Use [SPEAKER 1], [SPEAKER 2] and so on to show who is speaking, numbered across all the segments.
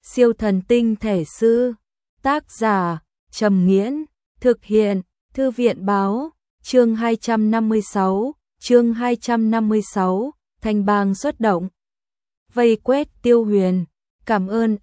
[SPEAKER 1] Siêu thần tinh thể sư. Tác giả Trầm Nghiễn. Thực hiện Thư viện Báo. Chương 256. Thanh bang xuất động. Vây quét Tiêu Huyền. Cảm ơn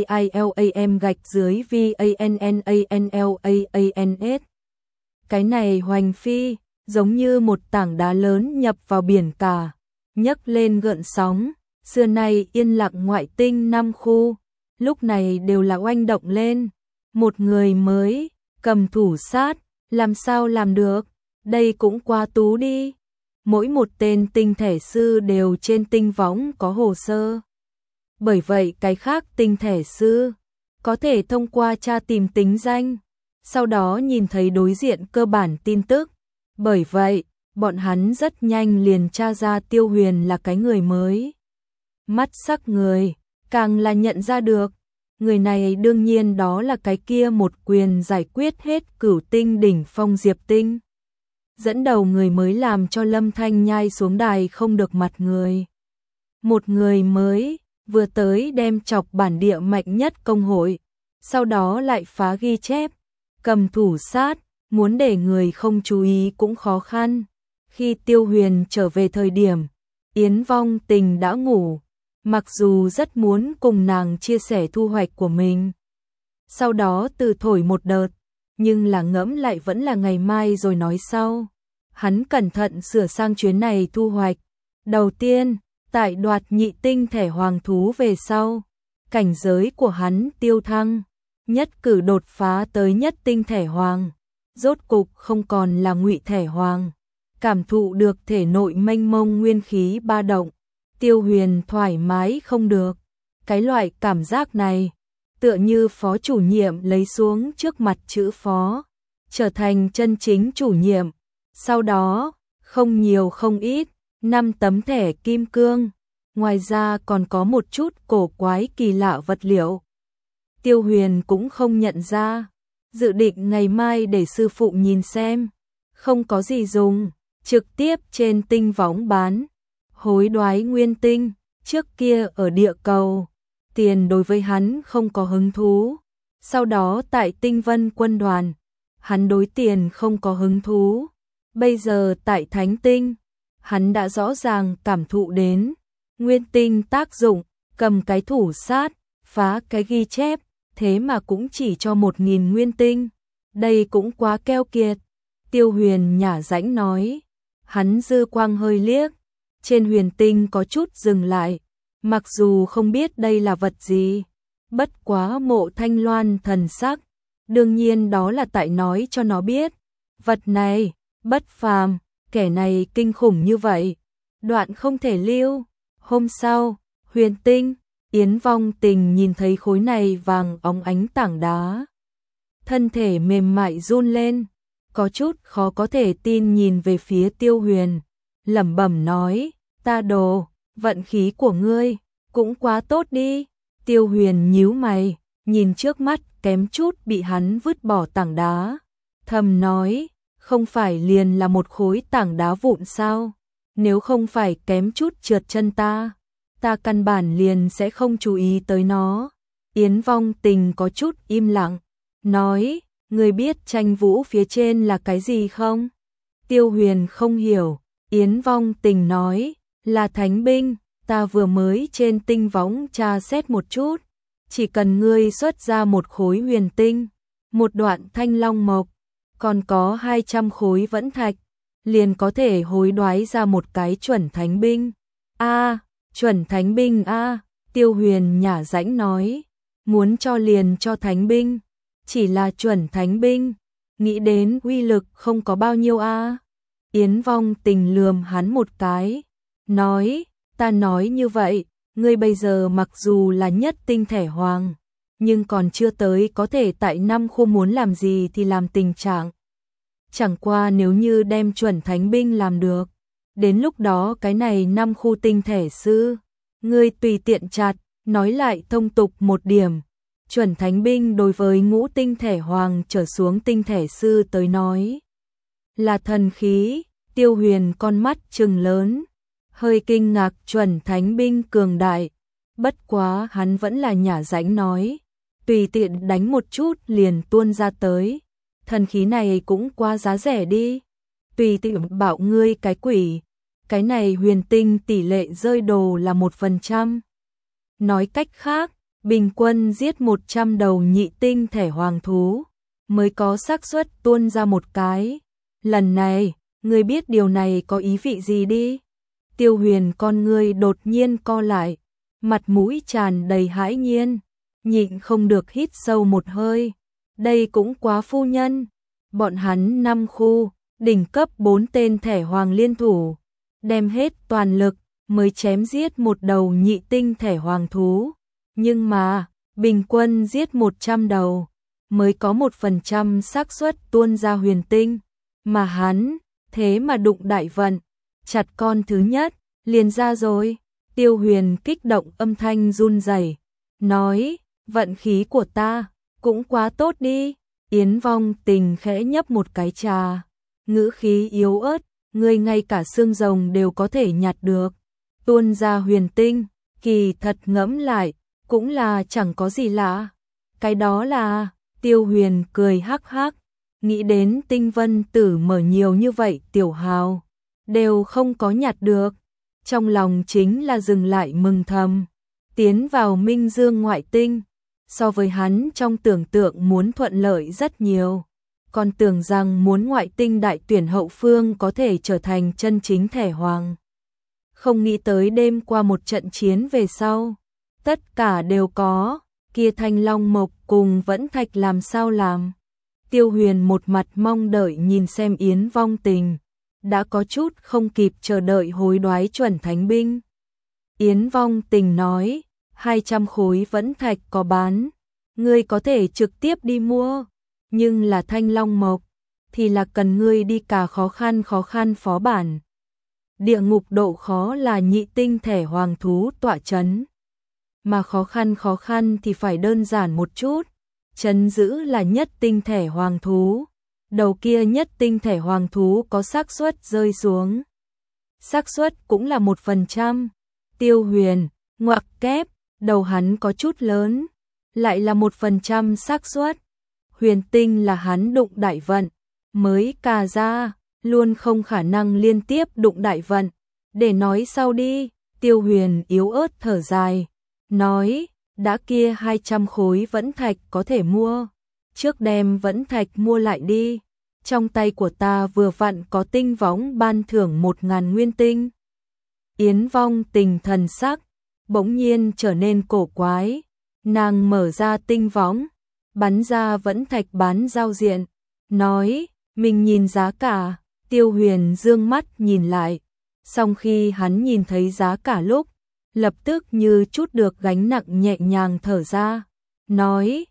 [SPEAKER 1] SAILAM-VANNANLAANS. Cái này Hoành Phi, giống như một tảng đá lớn nhập vào biển cả, nhấc lên gợn sóng. Xưa nay yên lặng ngoại tinh 5 khu, lúc này đều là oanh động lên. Một người mới, cầm thủ sát, làm sao làm được, đây cũng quá tú đi. Mỗi một tên tinh thể sư đều trên tinh võng có hồ sơ. Bởi vậy cái khác tinh thể sư có thể thông qua tra tìm tính danh, sau đó nhìn thấy đối diện cơ bản tin tức. Bởi vậy, bọn hắn rất nhanh liền tra ra Tiêu Huyền là cái người mới. Mắt sắc người, càng là nhận ra được. Người này đương nhiên đó là cái kia một quyền giải quyết hết cửu tinh đỉnh phong Diệp Tinh. Dẫn đầu người mới làm cho Lâm Thanh Nhai xuống đài không được mặt người. Một người mới, vừa tới đem chọc bản địa mạnh nhất công hội, sau đó lại phá ghi chép, cầm thủ sát, muốn để người không chú ý cũng khó khăn. Khi Tiêu Huyền trở về thời điểm, Yến Vong Tình đã ngủ, mặc dù rất muốn cùng nàng chia sẻ thu hoạch của mình. Sau đó từ thổi một đợt, nhưng là ngẫm lại vẫn là ngày mai rồi nói sau. Hắn cẩn thận sửa sang chuyến này thu hoạch. Đầu tiên, tại đoạt nhị tinh thể hoàng thú về sau, cảnh giới của hắn tiêu thăng, nhất cử đột phá tới nhất tinh thể hoàng, rốt cục không còn là ngụy thể hoàng, cảm thụ được thể nội mênh mông nguyên khí ba động, Tiêu Huyền thoải mái không được. Cái loại cảm giác này, tựa như phó chủ nhiệm lấy xuống trước mặt chữ phó, trở thành chân chính chủ nhiệm. Sau đó, không nhiều không ít, 5 tấm thẻ kim cương, ngoài ra còn có một chút cổ quái kỳ lạ vật liệu. Tiêu Huyền cũng không nhận ra, dự định ngày mai để sư phụ nhìn xem, không có gì dùng, trực tiếp trên tinh võng bán. Hối đoái nguyên tinh, trước kia ở địa cầu, tiền đối với hắn không có hứng thú. Sau đó tại Tinh Vân quân đoàn, hắn đối tiền không có hứng thú. Bây giờ tại Thánh Tinh, hắn đã rõ ràng cảm thụ đến nguyên tinh tác dụng, cầm cái thủ sát, phá cái ghi chép, thế mà cũng chỉ cho 1000 nguyên tinh. Đây cũng quá keo kiệt. Tiêu Huyền nhả rãnh nói. Hắn dư quang hơi liếc, trên huyền tinh có chút dừng lại, mặc dù không biết đây là vật gì. Bất quá Mộ Thanh Loan thần sắc, đương nhiên đó là tại nói cho nó biết. Vật này, bất phàm, kẻ này kinh khủng như vậy, đoạn không thể lưu. Hôm sau, huyền tinh, Yến Vong Tình nhìn thấy khối này vàng óng ánh tảng đá. Thân thể mềm mại run lên, có chút khó có thể tin nhìn về phía Tiêu Huyền, lẩm bẩm nói, ta đồ, vận khí của ngươi, cũng quá tốt đi. Tiêu Huyền nhíu mày, nhìn trước mắt kém chút bị hắn vứt bỏ tảng đá, thầm nói, không phải liền là một khối tảng đá vụn sao, nếu không phải kém chút trượt chân ta căn bản liền sẽ không chú ý tới nó. Yến Vong Tình có chút im lặng, nói, ngươi biết tranh vũ phía trên là cái gì không? Tiêu Huyền không hiểu, Yến Vong Tình nói, là thánh binh, ta vừa mới trên tinh võng tra xét một chút, chỉ cần ngươi xuất ra một khối huyền tinh, một đoạn thanh long mộc, còn có 200 khối vẫn thạch, liền có thể hối đoái ra một cái chuẩn thánh binh. A, chuẩn thánh binh a, Tiêu Huyền nhả rãnh nói, muốn cho liền cho thánh binh, chỉ là chuẩn thánh binh, nghĩ đến uy lực không có bao nhiêu a. Yến Vong Tình lườm hắn một cái, nói, ta nói như vậy, ngươi bây giờ mặc dù là nhất tinh thể hoàng, nhưng còn chưa tới có thể tại 5 khu muốn làm gì thì làm tình trạng. Chẳng qua nếu như đem chuẩn thánh binh làm được, đến lúc đó cái này 5 khu tinh thể sư, ngươi tùy tiện chặt. Nói lại thông tục một điểm, chuẩn thánh binh đối với ngũ tinh thể hoàng trở xuống tinh thể sư tới nói là thần khí. Tiêu Huyền con mắt trừng lớn, hơi kinh ngạc, chuẩn thánh binh cường đại, Bất quá hắn vẫn là nhả rãnh nói, tùy tiện đánh một chút liền tuôn ra tới. Thần khí này cũng quá giá rẻ đi. Tùy tiện bảo ngươi cái quỷ, cái này huyền tinh tỷ lệ rơi đồ là 1%. Nói cách khác, bình quân giết 100 đầu nhị tinh thể hoàng thú, mới có xác suất tuôn ra một cái. Lần này, ngươi biết điều này có ý vị gì đi? Tiêu Huyền con ngươi đột nhiên co lại, mặt mũi tràn đầy hãi nhiên, nhịn không được hít sâu một hơi. Đây cũng quá phu nhân. Bọn hắn 5 khu, đỉnh cấp 4 tên thể hoàng liên thủ, đem hết toàn lực mới chém giết một đầu nhị tinh thể hoàng thú. Nhưng mà, bình quân giết 100 đầu, mới có 1% xác suất tuôn ra huyền tinh. Mà hắn, thế mà đụng đại vận, chặt con thứ nhất, liền ra rồi. Tiêu Huyền kích động âm thanh run rẩy, nói, vận khí của ta, cũng quá tốt đi. Yến Vong Tình khẽ nhấp một cái trà, ngữ khí yếu ớt, ngươi ngay cả xương rồng đều có thể nhặt được. Tuôn ra huyền tinh, kỳ thật ngẫm lại, cũng là chẳng có gì lạ. Cái đó là, Tiêu Huyền cười hắc hắc, nghĩ đến Tinh Vân Tử mở nhiều như vậy tiểu hào, đều không có nhặt được. Trong lòng chính là dừng lại mừng thầm, tiến vào Minh Dương ngoại tinh, so với hắn trong tưởng tượng muốn thuận lợi rất nhiều. Còn tưởng rằng muốn ngoại tinh đại tuyển hậu phương có thể trở thành chân chính thể hoàng. Không nghĩ tới đêm qua một trận chiến về sau, tất cả đều có, kia Thanh Long Mộc cùng Vẫn Thạch làm sao làm. Tiêu Huyền một mặt mong đợi nhìn xem Yến Vong Tình, đã có chút không kịp chờ đợi hối đoái chuẩn thánh binh. Yến Vong Tình nói, 200 khối Vẫn Thạch có bán, ngươi có thể trực tiếp đi mua, nhưng là Thanh Long Mộc thì là cần ngươi đi cả khó khăn phó bản. Địa ngục độ khó là nhị tinh thể hoàng thú tọa chấn, mà khó khăn thì phải đơn giản một chút, trấn giữ là nhất tinh thể hoàng thú. Đầu kia nhất tinh thể hoàng thú có xác suất rơi xuống, xác suất cũng là 1%. Tiêu Huyền ngoặc kép, đầu hắn có chút lớn, lại là 1% xác suất. Huyền tinh là hắn đụng đại vận mới cà ra, luôn không khả năng liên tiếp đụng đại vận. Để nói sau đi. Tiêu Huyền yếu ớt thở dài, nói, đã kia 200 khối Vẫn Thạch có thể mua, trước đem Vẫn Thạch mua lại đi. Trong tay của ta vừa vặn có tinh võng ban thưởng 1000 nguyên tinh. Yến Vong Tình thần sắc bỗng nhiên trở nên cổ quái, nàng mở ra tinh võng, bắn ra Vẫn Thạch bán giao diện, nói, mình nhìn giá cả. Tiêu Huyền dương mắt nhìn lại, song khi hắn nhìn thấy giá cả lúc, lập tức như chút được gánh nặng nhẹ nhàng thở ra, nói,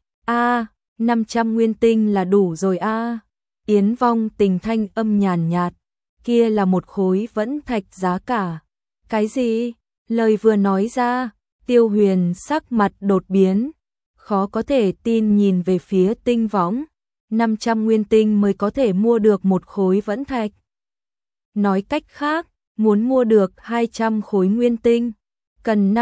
[SPEAKER 1] 500 nguyên tinh là đủ rồi a. Yến Vong Tình thanh âm nhàn nhạt, kia là một khối Vẫn Thạch giá cả. Cái gì? Lời vừa nói ra, Tiêu Huyền sắc mặt đột biến, khó có thể tin nhìn về phía tinh võng. 500 nguyên tinh mới có thể mua được một khối Vẫn Thạch. Nói cách khác, muốn mua được 200 khối nguyên tinh, cần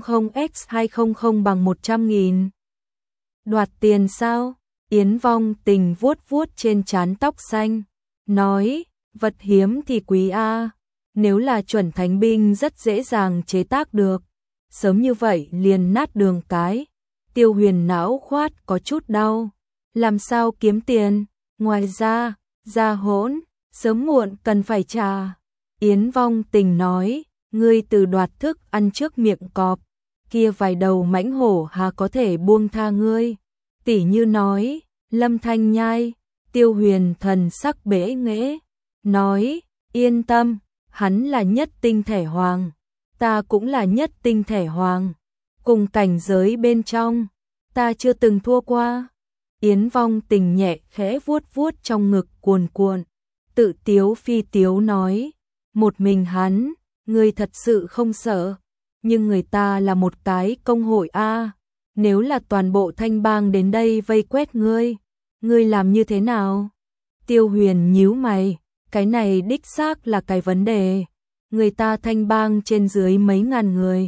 [SPEAKER 1] 500x200 bằng 100.000. Đoạt tiền sao? Yến Vong Tình vuốt vuốt trên trán tóc xanh, nói, vật hiếm thì quý a, nếu là chuẩn thánh binh rất dễ dàng chế tác được, sớm như vậy liền nát đường cái. Tiêu Huyền não khoát có chút đau, làm sao kiếm tiền, ngoài ra, gia hỗn, sớm muộn cần phải trả. Yến Vong Tình nói, ngươi từ đoạt thức ăn trước miệng cọp, kia vài đầu mãnh hổ hà có thể buông tha ngươi. Tỷ như nói, Lâm Thanh Nhai. Tiêu Huyền thần sắc bẽ nghễ, nói, yên tâm, hắn là nhất tinh thể hoàng, ta cũng là nhất tinh thể hoàng, cùng cảnh giới bên trong, ta chưa từng thua qua. Yến Vong Tình nhẹ khẽ vuốt vuốt trong ngực cuồn cuộn, tự tiếu phi tiếu nói, một mình hắn, ngươi thật sự không sợ, nhưng người ta là một cái công hội a, nếu là toàn bộ Thanh Bang đến đây vây quét ngươi làm như thế nào? Tiêu Huyền nhíu mày, cái này đích xác là cái vấn đề. Người ta Thanh Bang trên dưới mấy ngàn người,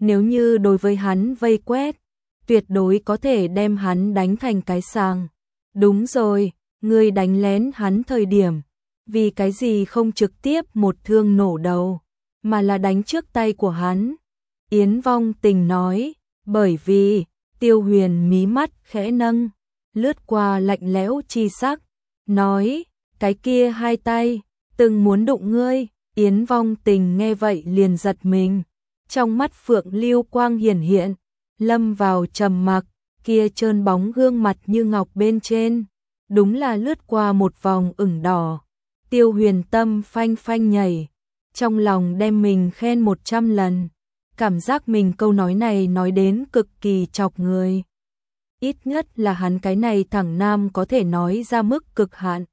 [SPEAKER 1] Nếu như đối với hắn vây quét, tuyệt đối có thể đem hắn đánh thành cái sàng. Đúng rồi, ngươi đánh lén hắn thời điểm, vì cái gì không trực tiếp một thương nổ đầu, mà là đánh trước tay của hắn. Yến Vong Tình nói, bởi vì, Tiêu Huyền mí mắt khẽ nâng, lướt qua lạnh lẽo chi sắc, nói, cái kia hai tay, từng muốn đụng ngươi. Yến Vong Tình nghe vậy liền giật mình, trong mắt phượng lưu quang hiển hiện, lâm vào trầm mặc, kia trơn bóng gương mặt như ngọc bên trên, đúng là lướt qua một vòng ửng đỏ. Tiêu Huyền tâm phanh phanh nhảy, trong lòng đem mình khen 100 lần, cảm giác mình câu nói này nói đến cực kỳ chọc người. Ít nhất là hắn cái này thẳng nam có thể nói ra mức cực hạn.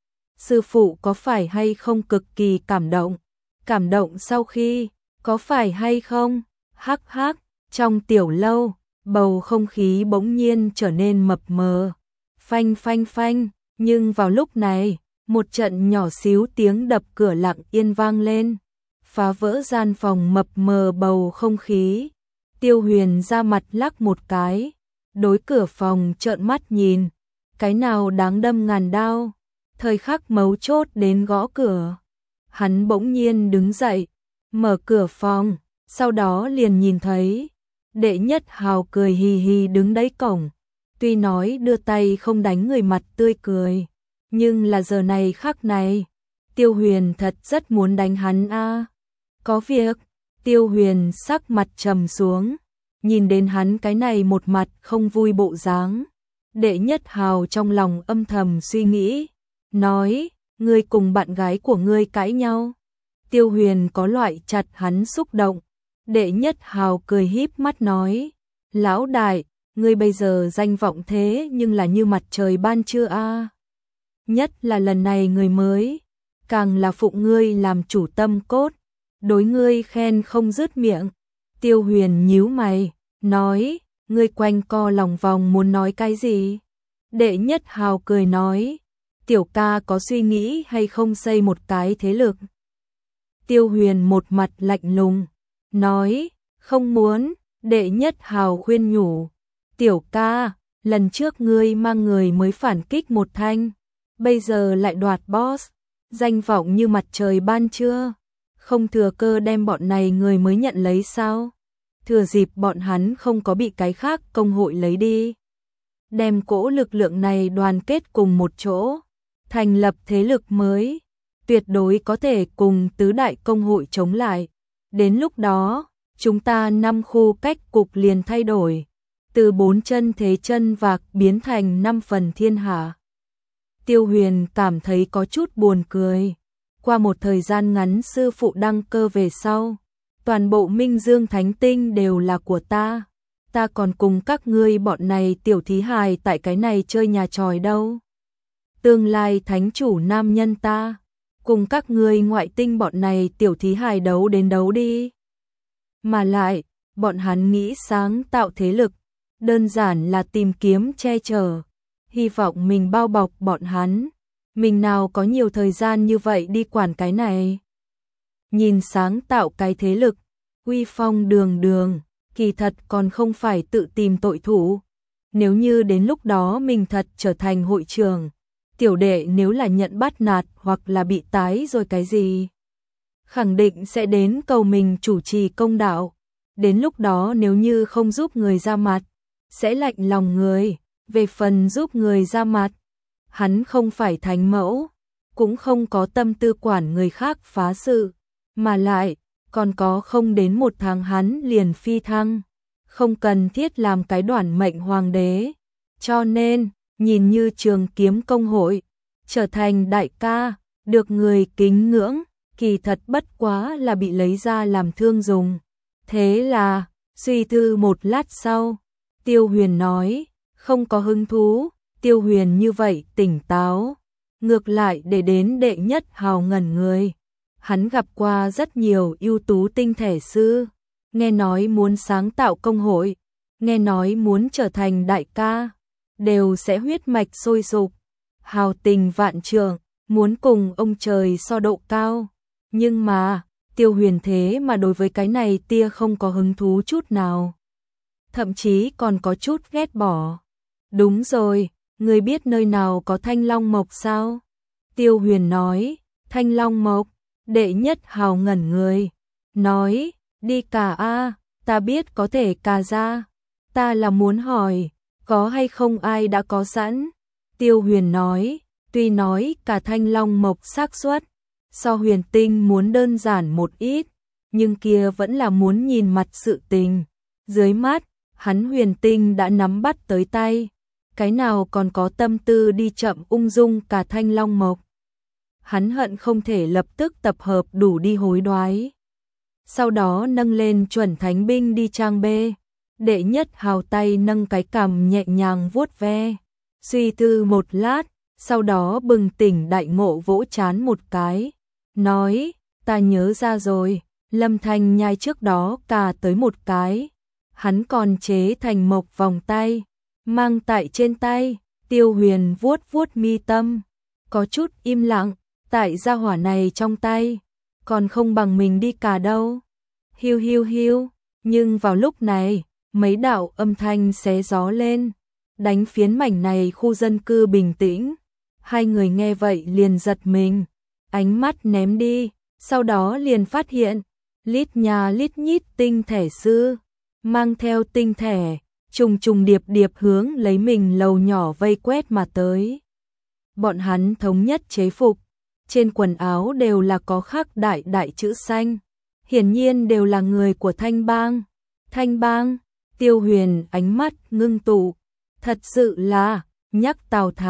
[SPEAKER 1] Sư phụ có phải hay không cực kỳ cảm động? Cảm động sau khi, có phải hay không? Hắc hắc, trong tiểu lâu, bầu không khí bỗng nhiên trở nên mập mờ. Phanh phanh phanh, nhưng vào lúc này, một trận nhỏ xíu tiếng đập cửa lặng yên vang lên, phá vỡ gian phòng mập mờ bầu không khí. Tiêu Huyền ra mặt lắc một cái, đối cửa phòng trợn mắt nhìn, cái nào đáng đâm ngàn đao, thời khắc mấu chốt đến gõ cửa. Hắn bỗng nhiên đứng dậy, mở cửa phòng, sau đó liền nhìn thấy Đệ Nhất Hào cười hì hì đứng đấy cổng, tuy nói đưa tay không đánh người mặt tươi cười, nhưng là giờ này khắc này, Tiêu Huyền thật rất muốn đánh hắn a. Có việc, Tiêu Huyền sắc mặt trầm xuống, nhìn đến hắn cái này một mặt không vui bộ dáng. Đệ Nhất Hào trong lòng âm thầm suy nghĩ, nói, ngươi cùng bạn gái của ngươi cãi nhau. Tiêu Huyền có loại chặt hắn xúc động. Đệ Nhất Hào cười híp mắt nói, lão đại, ngươi bây giờ danh vọng thế nhưng là như mặt trời ban trưa a. Nhất là lần này người mới, càng là phụng ngươi làm chủ tâm cốt, đối ngươi khen không dứt miệng. Tiêu Huyền nhíu mày, nói, ngươi quanh co lòng vòng muốn nói cái gì? Đệ Nhất Hào cười nói, tiểu ca có suy nghĩ hay không xây một cái thế lực? Tiêu Huyền một mặt lạnh lùng, nói, không muốn. Đệ Nhất Hào khuyên nhủ, tiểu ca, lần trước ngươi mang người mới phản kích một thanh, bây giờ lại đoạt boss, danh vọng như mặt trời ban trưa, không thừa cơ đem bọn này người mới nhận lấy sao? Thừa dịp bọn hắn không có bị cái khác công hội lấy đi, đem cỗ lực lượng này đoàn kết cùng một chỗ, thành lập thế lực mới, tuyệt đối có thể cùng tứ đại công hội chống lại. Đến lúc đó, chúng ta 5 khu cách cục liền thay đổi, từ 4 chân thế chân vạc biến thành 5 phần thiên hạ. Tiêu Huyền cảm thấy có chút buồn cười. Qua một thời gian ngắn sư phụ đăng cơ về sau, toàn bộ Minh Dương Thánh Tinh đều là của ta. Ta còn cùng các ngươi bọn này tiểu thí hài tại cái này chơi nhà tròi đâu. Tương lai thánh chủ nam nhân ta, cùng các ngươi ngoại tinh bọn này tiểu thí hài đấu đến đấu đi. Mà lại, bọn hắn nghĩ sáng tạo thế lực, đơn giản là tìm kiếm che chở, hy vọng mình bao bọc bọn hắn. Mình nào có nhiều thời gian như vậy đi quản cái này. Nhìn sáng tạo cái thế lực, uy phong đường đường, kỳ thật còn không phải tự tìm tội thủ. Nếu như đến lúc đó mình thật trở thành hội trưởng, tiểu đệ nếu là nhận bắt nạt hoặc là bị tái rồi cái gì, khẳng định sẽ đến cầu mình chủ trì công đạo. Đến lúc đó nếu như không giúp người ra mặt, sẽ lạnh lòng người. Về phần giúp người ra mặt, hắn không phải thánh mẫu, cũng không có tâm tư quản người khác phá sự, mà lại, còn có không đến 1 tháng hắn liền phi thăng, không cần thiết làm cái đoản mệnh hoàng đế. Cho nên, nhìn như Trường Kiếm công hội, trở thành đại ca, được người kính ngưỡng, kỳ thật bất quá là bị lấy ra làm thương dùng. Thế là, suy tư một lát sau, Tiêu Huyền nói, không có hứng thú. Tiêu Huyền như vậy tỉnh táo, ngược lại để đến Đệ Nhất Hào ngẩn người. Hắn gặp qua rất nhiều ưu tú tinh thể sư, nghe nói muốn sáng tạo công hội, nghe nói muốn trở thành đại ca, đều sẽ huyết mạch sôi sục, hào tình vạn trượng, muốn cùng ông trời so độ cao. Nhưng mà, Tiêu Huyền thế mà đối với cái này tia không có hứng thú chút nào. Thậm chí còn có chút ghét bỏ. Đúng rồi, ngươi biết nơi nào có Thanh Long Mộc sao? Tiêu Huyền nói, Thanh Long Mộc, Đệ Nhất Hào ngẩn người. Nói, đi cà a, ta biết có thể cà ra. Ta là muốn hỏi, có hay không ai đã có sẵn? Tiêu Huyền nói, tuy nói cả Thanh Long Mộc xác suất so Huyền Tinh muốn đơn giản một ít, nhưng kia vẫn là muốn nhìn mặt sự tình. Dưới mắt, hắn Huyền Tinh đã nắm bắt tới tay, cái nào còn có tâm tư đi chậm ung dung cả Thanh Long Mộc. Hắn hận không thể lập tức tập hợp đủ đi hối đoái. Sau đó nâng lên chuẩn thánh binh đi trang bê. Đệ Nhất Hào tay nâng cái cằm nhẹ nhàng vuốt ve. Suy tư một lát, sau đó bừng tỉnh đại ngộ vỗ chán một cái. Nói, ta nhớ ra rồi, Lâm Thanh Nhai trước đó cà tới một cái. Hắn còn chế thành mộc vòng tay, mang tại trên tay. Tiêu Huyền vuốt vuốt mi tâm, có chút im lặng, tại gia hỏa này trong tay, còn không bằng mình đi cà đâu. Hiu hiu hiu, nhưng vào lúc này, mấy đạo âm thanh xé gió lên, đánh phiến mảnh này khu dân cư bình tĩnh. Hai người nghe vậy liền giật mình, ánh mắt ném đi, sau đó liền phát hiện, lít nhà lít nhít tinh thể sư, mang theo tinh thể, trùng trùng điệp điệp hướng lấy mình lầu nhỏ vây quét mà tới. Bọn hắn thống nhất chế phục, trên quần áo đều là có khắc đại đại chữ xanh, hiển nhiên đều là người của Thanh Bang. Thanh Bang, Tiêu Huyền ánh mắt ngưng tụ, thật sự là, nhắc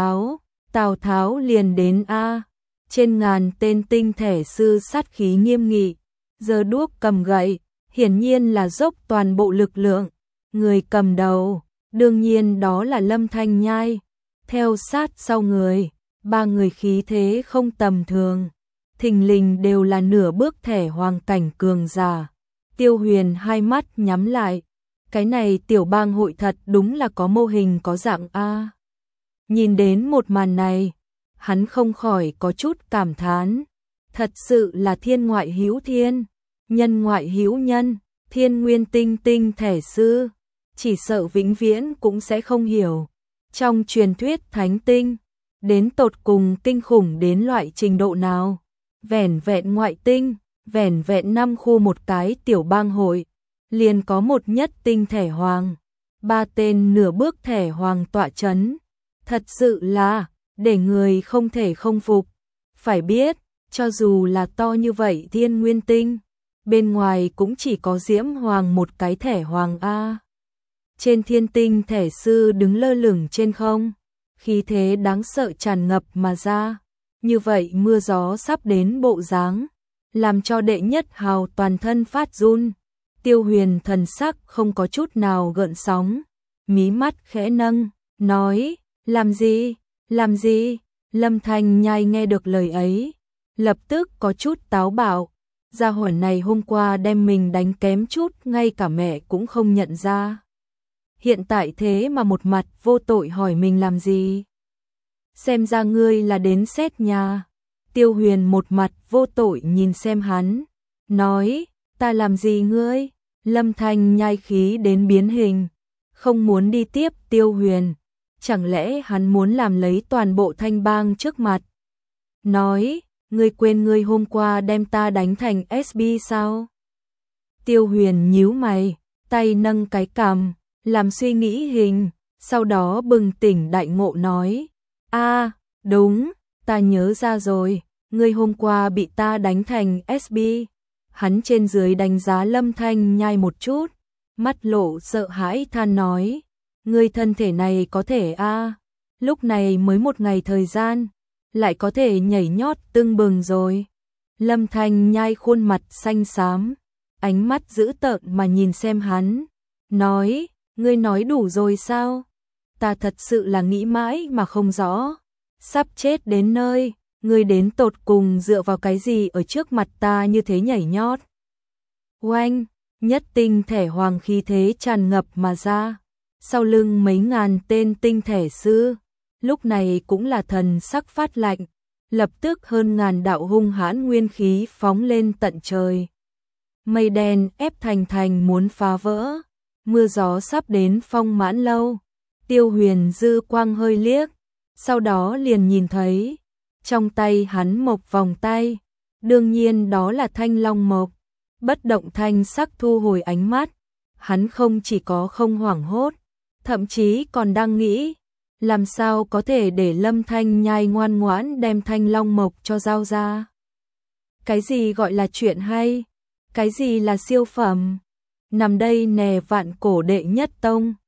[SPEAKER 1] Tào Tháo liền đến a. Trên ngàn tên tinh thể sư sát khí nghiêm nghị, giơ đuốc cầm gậy, hiển nhiên là dốc toàn bộ lực lượng. Người cầm đầu, đương nhiên đó là Lâm Thanh Nhai, theo sát sau người, ba người khí thế không tầm thường, thình lình đều là nửa bước thể hoàng cảnh cường giả. Tiêu Huyền hai mắt nhắm lại, cái này tiểu bang hội thật đúng là có mô hình có dạng a. Nhìn đến một màn này, hắn không khỏi có chút cảm thán, thật sự là thiên ngoại hữu thiên, nhân ngoại hữu nhân, thiên nguyên tinh tinh thể sư, chỉ sợ vĩnh viễn cũng sẽ không hiểu. Trong truyền thuyết thánh tinh, đến tột cùng kinh khủng đến loại trình độ nào? Vẻn vẹn ngoại tinh, vẻn vẹn 5 khu một cái tiểu bang hội, liền có một nhất tinh thể hoàng, 3 tên nửa bước thể hoàng tọa chấn. Thật sự là, để người không thể không phục. Phải biết, cho dù là to như vậy thiên nguyên tinh, bên ngoài cũng chỉ có Diễm Hoàng một cái thể hoàng A. Trên thiên tinh thể sư đứng lơ lửng trên không, khí thế đáng sợ tràn ngập mà ra. Như vậy mưa gió sắp đến bộ dáng, làm cho Đệ Nhất Hào toàn thân phát run. Tiêu Huyền thần sắc không có chút nào gợn sóng, mí mắt khẽ nâng, nói, làm gì, làm gì? Lâm Thanh Nhai nghe được lời ấy, lập tức có chút táo bạo, gia hỏa này hôm qua đem mình đánh kém chút ngay cả mẹ cũng không nhận ra. Hiện tại thế mà một mặt vô tội hỏi mình làm gì? Xem ra ngươi là đến xét nhà. Tiêu Huyền một mặt vô tội nhìn xem hắn, nói, ta làm gì ngươi? Lâm Thanh Nhai khí đến biến hình, không muốn đi tiếp Tiêu Huyền. Chẳng lẽ hắn muốn làm lấy toàn bộ Thanh Bang trước mặt? Nói, ngươi quên ngươi hôm qua đem ta đánh thành SB sao? Tiêu Huyền nhíu mày, tay nâng cái cằm, làm suy nghĩ hình, sau đó bừng tỉnh đại ngộ nói, a, đúng, ta nhớ ra rồi, ngươi hôm qua bị ta đánh thành SB. Hắn trên dưới đánh giá Lâm Thanh Nhai một chút, mắt lộ sợ hãi than nói, ngươi thân thể này có thể a, lúc này mới một ngày thời gian, lại có thể nhảy nhót tưng bừng rồi. Lâm Thanh Nhai khuôn mặt xanh xám, ánh mắt dữ tợn mà nhìn xem hắn, nói, ngươi nói đủ rồi sao? Ta thật sự là nghĩ mãi mà không rõ, sắp chết đến nơi, ngươi đến tột cùng dựa vào cái gì ở trước mặt ta như thế nhảy nhót? Oanh, nhất tinh thể hoàng khí thế tràn ngập mà ra, sau lưng mấy ngàn tên tinh thể sư, lúc này cũng là thần sắc phát lạnh, lập tức hơn ngàn đạo hung hãn nguyên khí phóng lên tận trời. Mây đen ép thành thành muốn phá vỡ, mưa gió sắp đến Phong Mãn lâu. Tiêu Huyền dư quang hơi liếc, sau đó liền nhìn thấy, trong tay hắn mộc vòng tay, đương nhiên đó là thanh long mộc. Bất động thanh sắc thu hồi ánh mắt, hắn không chỉ có không hoảng hốt, thậm chí còn đang nghĩ, làm sao có thể để Lâm Thanh Nhai ngoan ngoãn đem thanh long mộc cho giao ra. Cái gì gọi là chuyện hay, cái gì là siêu phẩm, nằm đây nè vạn cổ đệ nhất tông.